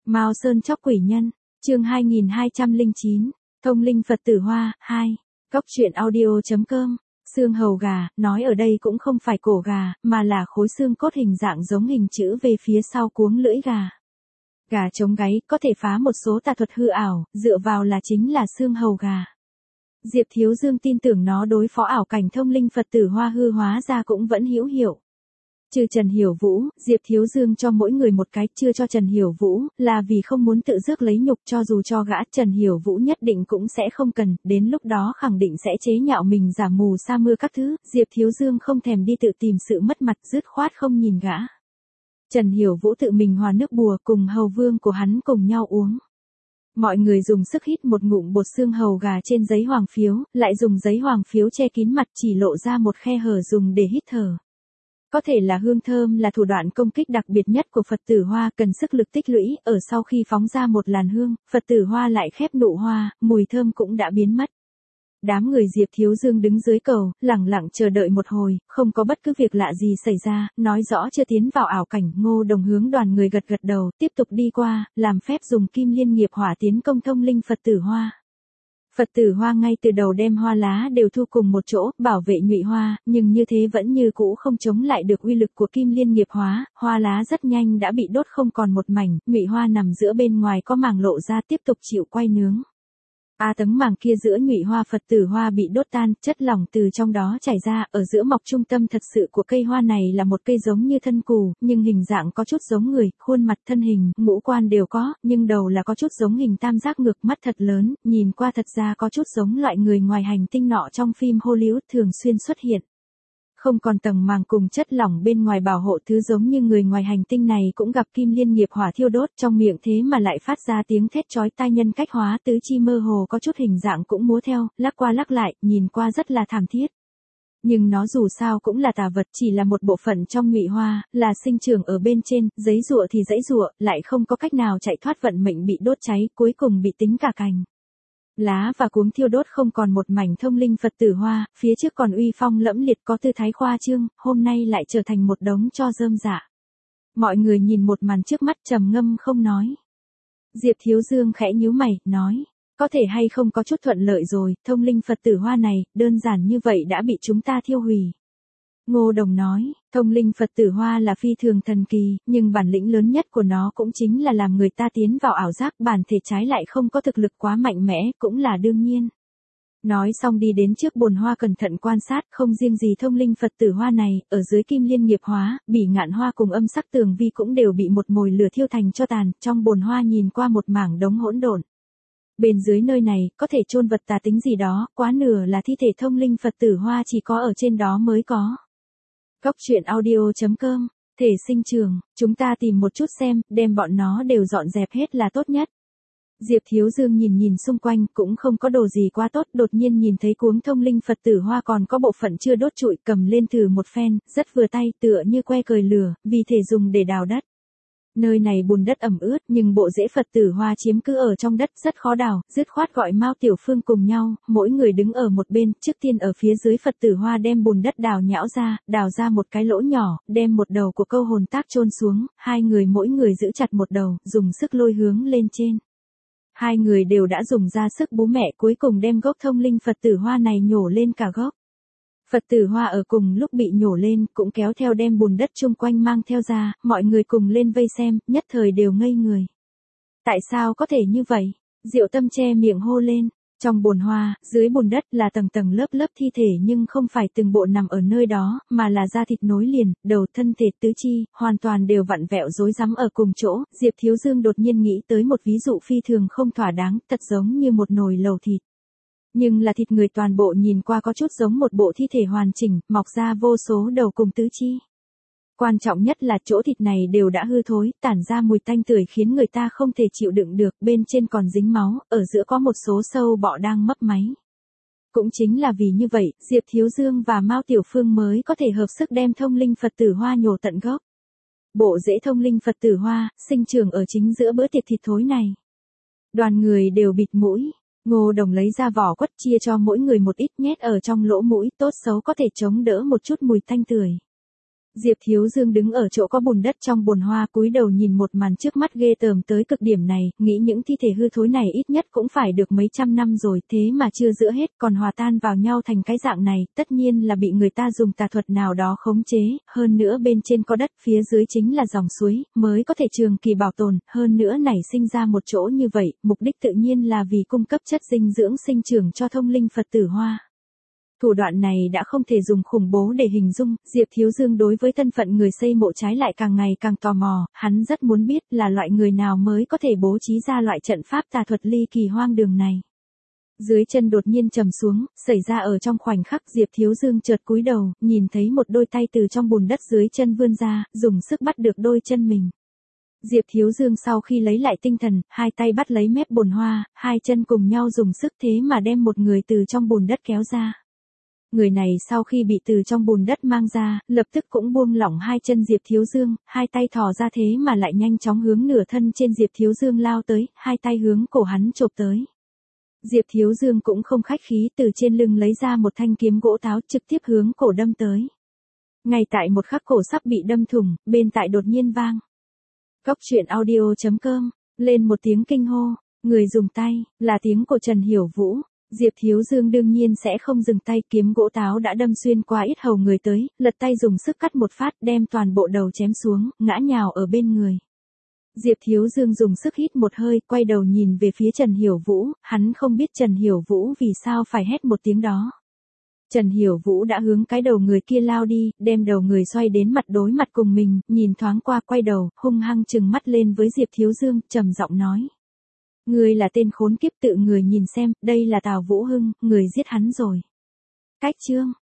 Mao Sơn chóc quỷ nhân, chương 2209, Thông linh Phật tử Hoa, 2, Cóc truyện audio.com, xương hầu gà, nói ở đây cũng không phải cổ gà, mà là khối xương cốt hình dạng giống hình chữ về phía sau cuống lưỡi gà. Gà chống gáy, có thể phá một số tà thuật hư ảo, dựa vào là chính là xương hầu gà. Diệp Thiếu Dương tin tưởng nó đối phó ảo cảnh thông linh Phật tử Hoa hư hóa ra cũng vẫn hữu hiệu. Trừ Trần Hiểu Vũ, Diệp Thiếu Dương cho mỗi người một cái, chưa cho Trần Hiểu Vũ, là vì không muốn tự rước lấy nhục, cho dù cho gã Trần Hiểu Vũ nhất định cũng sẽ không cần, đến lúc đó khẳng định sẽ chế nhạo mình giả mù sa mưa các thứ, Diệp Thiếu Dương không thèm đi tự tìm sự mất mặt, dứt khoát không nhìn gã. Trần Hiểu Vũ tự mình hòa nước bùa cùng hầu vương của hắn cùng nhau uống. Mọi người dùng sức hít một ngụm bột xương hầu gà trên giấy hoàng phiếu, lại dùng giấy hoàng phiếu che kín mặt, chỉ lộ ra một khe hở dùng để hít thở. Có thể là hương thơm là thủ đoạn công kích đặc biệt nhất của Phật tử Hoa, cần sức lực tích lũy, ở sau khi phóng ra một làn hương, Phật tử Hoa lại khép nụ hoa, mùi thơm cũng đã biến mất. Đám người Diệp Thiếu Dương đứng dưới cầu, lẳng lặng chờ đợi một hồi, không có bất cứ việc lạ gì xảy ra, nói rõ chưa tiến vào ảo cảnh. Ngô Đồng hướng đoàn người gật gật đầu, tiếp tục đi qua, làm phép dùng kim liên nghiệp hỏa tiến công thông linh Phật tử Hoa. Phật tử Hoa ngay từ đầu đem hoa lá đều thu cùng một chỗ, bảo vệ Nhụy Hoa, nhưng như thế vẫn như cũ không chống lại được uy lực của kim liên nghiệp hóa, hoa lá rất nhanh đã bị đốt không còn một mảnh, Nhụy Hoa nằm giữa bên ngoài có màng lộ ra tiếp tục chịu quay nướng. Tấm màng kia giữa Nhụy Hoa Phật tử Hoa bị đốt tan, chất lỏng từ trong đó chảy ra, ở giữa mọc trung tâm thật sự của cây hoa này là một cây giống như thân cù, nhưng hình dạng có chút giống người, khuôn mặt thân hình, ngũ quan đều có, nhưng đầu là có chút giống hình tam giác ngược, mắt thật lớn, nhìn qua thật ra có chút giống loại người ngoài hành tinh nọ trong phim Hollywood thường xuyên xuất hiện. Không còn tầng màng cùng chất lỏng bên ngoài bảo hộ, thứ giống như người ngoài hành tinh này cũng gặp kim liên nghiệp hỏa thiêu đốt, trong miệng thế mà lại phát ra tiếng thét chói tai, nhân cách hóa tứ chi mơ hồ có chút hình dạng cũng múa theo, lắc qua lắc lại, nhìn qua rất là thảm thiết. Nhưng nó dù sao cũng là tà vật, chỉ là một bộ phận trong Nhụy Hoa, là sinh trưởng ở bên trên, giãy giụa thì giãy giụa, lại không có cách nào chạy thoát vận mệnh bị đốt cháy, cuối cùng bị tính cả cành lá và cuống thiêu đốt không còn một mảnh. Thông linh Phật tử Hoa, phía trước còn uy phong lẫm liệt có tư thái khoa trương, hôm nay lại trở thành một đống tro rơm rạ. Mọi người nhìn một màn trước mắt trầm ngâm không nói. Diệp Thiếu Dương khẽ nhíu mày, nói, có thể hay không có chút thuận lợi rồi, thông linh Phật tử Hoa này, đơn giản như vậy đã bị chúng ta thiêu hủy. Ngô Đồng nói, thông linh Phật tử Hoa là phi thường thần kỳ, nhưng bản lĩnh lớn nhất của nó cũng chính là làm người ta tiến vào ảo giác, bản thể trái lại không có thực lực quá mạnh mẽ, cũng là đương nhiên. Nói xong đi đến trước bồn hoa cẩn thận quan sát, không riêng gì thông linh Phật tử Hoa này, ở dưới kim liên nghiệp hóa, bỉ ngạn hoa cùng âm sắc tường vi cũng đều bị một mồi lửa thiêu thành tro tàn, trong bồn hoa nhìn qua một mảng đống hỗn độn. Bên dưới nơi này, có thể chôn vật tà tính gì đó, quá nửa là thi thể thông linh Phật tử Hoa chỉ có ở trên đó mới có. Cóc truyện audio.com, thể sinh trường, chúng ta tìm một chút xem, đem bọn nó đều dọn dẹp hết là tốt nhất. Diệp Thiếu Dương nhìn xung quanh, cũng không có đồ gì quá tốt, đột nhiên nhìn thấy cuống thông linh Phật tử Hoa còn có bộ phận chưa đốt trụi, cầm lên thử một phen, rất vừa tay, tựa như que cời lửa, vì thể dùng để đào đất. Nơi này bùn đất ẩm ướt, nhưng bộ rễ Phật tử Hoa chiếm cứ ở trong đất rất khó đào, dứt khoát gọi Mao Tiểu Phương cùng nhau, mỗi người đứng ở một bên, trước tiên ở phía dưới Phật tử Hoa đem bùn đất đào ra một cái lỗ nhỏ, đem một đầu của câu hồn tác chôn xuống, hai người mỗi người giữ chặt một đầu, dùng sức lôi hướng lên trên. Hai người đều đã dùng ra sức bú mẹ, cuối cùng đem gốc thông linh Phật tử Hoa này nhổ lên cả gốc. Phật tử Hoa ở cùng lúc bị nhổ lên, cũng kéo theo đem bùn đất chung quanh mang theo ra, mọi người cùng lên vây xem, nhất thời đều ngây người. Tại sao có thể như vậy? Diệu Tâm che miệng hô lên. Trong bồn hoa, dưới bùn đất là tầng tầng lớp lớp thi thể, nhưng không phải từng bộ nằm ở nơi đó, mà là da thịt nối liền, đầu, thân thể, tứ chi, hoàn toàn đều vặn vẹo rối rắm ở cùng chỗ. Diệp Thiếu Dương đột nhiên nghĩ tới một ví dụ phi thường không thỏa đáng, thật giống như một nồi lẩu thịt. Nhưng là thịt người toàn bộ, nhìn qua có chút giống một bộ thi thể hoàn chỉnh, mọc ra vô số đầu cùng tứ chi. Quan trọng nhất là chỗ thịt này đều đã hư thối, tản ra mùi tanh tưởi khiến người ta không thể chịu đựng được, bên trên còn dính máu, ở giữa có một số sâu bọ đang mấp máy. Cũng chính là vì như vậy, Diệp Thiếu Dương và Mao Tiểu Phương mới có thể hợp sức đem thông linh Phật tử Hoa nhổ tận gốc. Bộ rễ thông linh Phật tử Hoa, sinh trưởng ở chính giữa bữa tiệc thịt thối này. Đoàn người đều bịt mũi. Ngô Đồng lấy ra vỏ quất chia cho mỗi người một ít, nhét ở trong lỗ mũi, tốt xấu có thể chống đỡ một chút mùi tanh tưởi. Diệp Thiếu Dương đứng ở chỗ có bùn đất trong bồn hoa cúi đầu nhìn một màn trước mắt ghê tởm tới cực điểm này, nghĩ những thi thể hư thối này ít nhất cũng phải được mấy trăm năm rồi, thế mà chưa rữa hết còn hòa tan vào nhau thành cái dạng này, tất nhiên là bị người ta dùng tà thuật nào đó khống chế, hơn nữa bên trên có đất, phía dưới chính là dòng suối, mới có thể trường kỳ bảo tồn, hơn nữa nảy sinh ra một chỗ như vậy, mục đích tự nhiên là vì cung cấp chất dinh dưỡng sinh trưởng cho thông linh Phật tử Hoa. Thủ đoạn này đã không thể dùng khủng bố để hình dung, Diệp Thiếu Dương đối với thân phận người xây mộ trái lại càng ngày càng tò mò, hắn rất muốn biết là loại người nào mới có thể bố trí ra loại trận pháp tà thuật ly kỳ hoang đường này. Dưới chân đột nhiên trầm xuống, xảy ra ở trong khoảnh khắc Diệp Thiếu Dương chợt cúi đầu, nhìn thấy một đôi tay từ trong bùn đất dưới chân vươn ra, dùng sức bắt được đôi chân mình. Diệp Thiếu Dương sau khi lấy lại tinh thần, hai tay bắt lấy mép bồn hoa, hai chân cùng nhau dùng sức thế mà đem một người từ trong bùn đất kéo ra. Người này sau khi bị từ trong bùn đất mang ra, lập tức cũng buông lỏng hai chân Diệp Thiếu Dương, hai tay thò ra thế mà lại nhanh chóng hướng nửa thân trên Diệp Thiếu Dương lao tới, hai tay hướng cổ hắn chộp tới. Diệp Thiếu Dương cũng không khách khí từ trên lưng lấy ra một thanh kiếm gỗ táo trực tiếp hướng cổ đâm tới. Ngay tại một khắc cổ sắp bị đâm thủng, bên tại đột nhiên vang. Cóc truyện audio.com, lên một tiếng kinh hô, người dùng tay, là tiếng của Trần Hiểu Vũ. Diệp Thiếu Dương đương nhiên sẽ không dừng tay, kiếm gỗ táo đã đâm xuyên qua yết hầu người tới, lật tay dùng sức cắt một phát đem toàn bộ đầu chém xuống, ngã nhào ở bên người. Diệp Thiếu Dương dùng sức hít một hơi, quay đầu nhìn về phía Trần Hiểu Vũ, hắn không biết Trần Hiểu Vũ vì sao phải hét một tiếng đó. Trần Hiểu Vũ đã hướng cái đầu người kia lao đi, đem đầu người xoay đến mặt đối mặt cùng mình, nhìn thoáng qua quay đầu, hung hăng trừng mắt lên với Diệp Thiếu Dương, trầm giọng nói. Người là tên khốn kiếp, tự người nhìn xem, đây là Tào Vũ Hưng, người giết hắn rồi. Cách chương.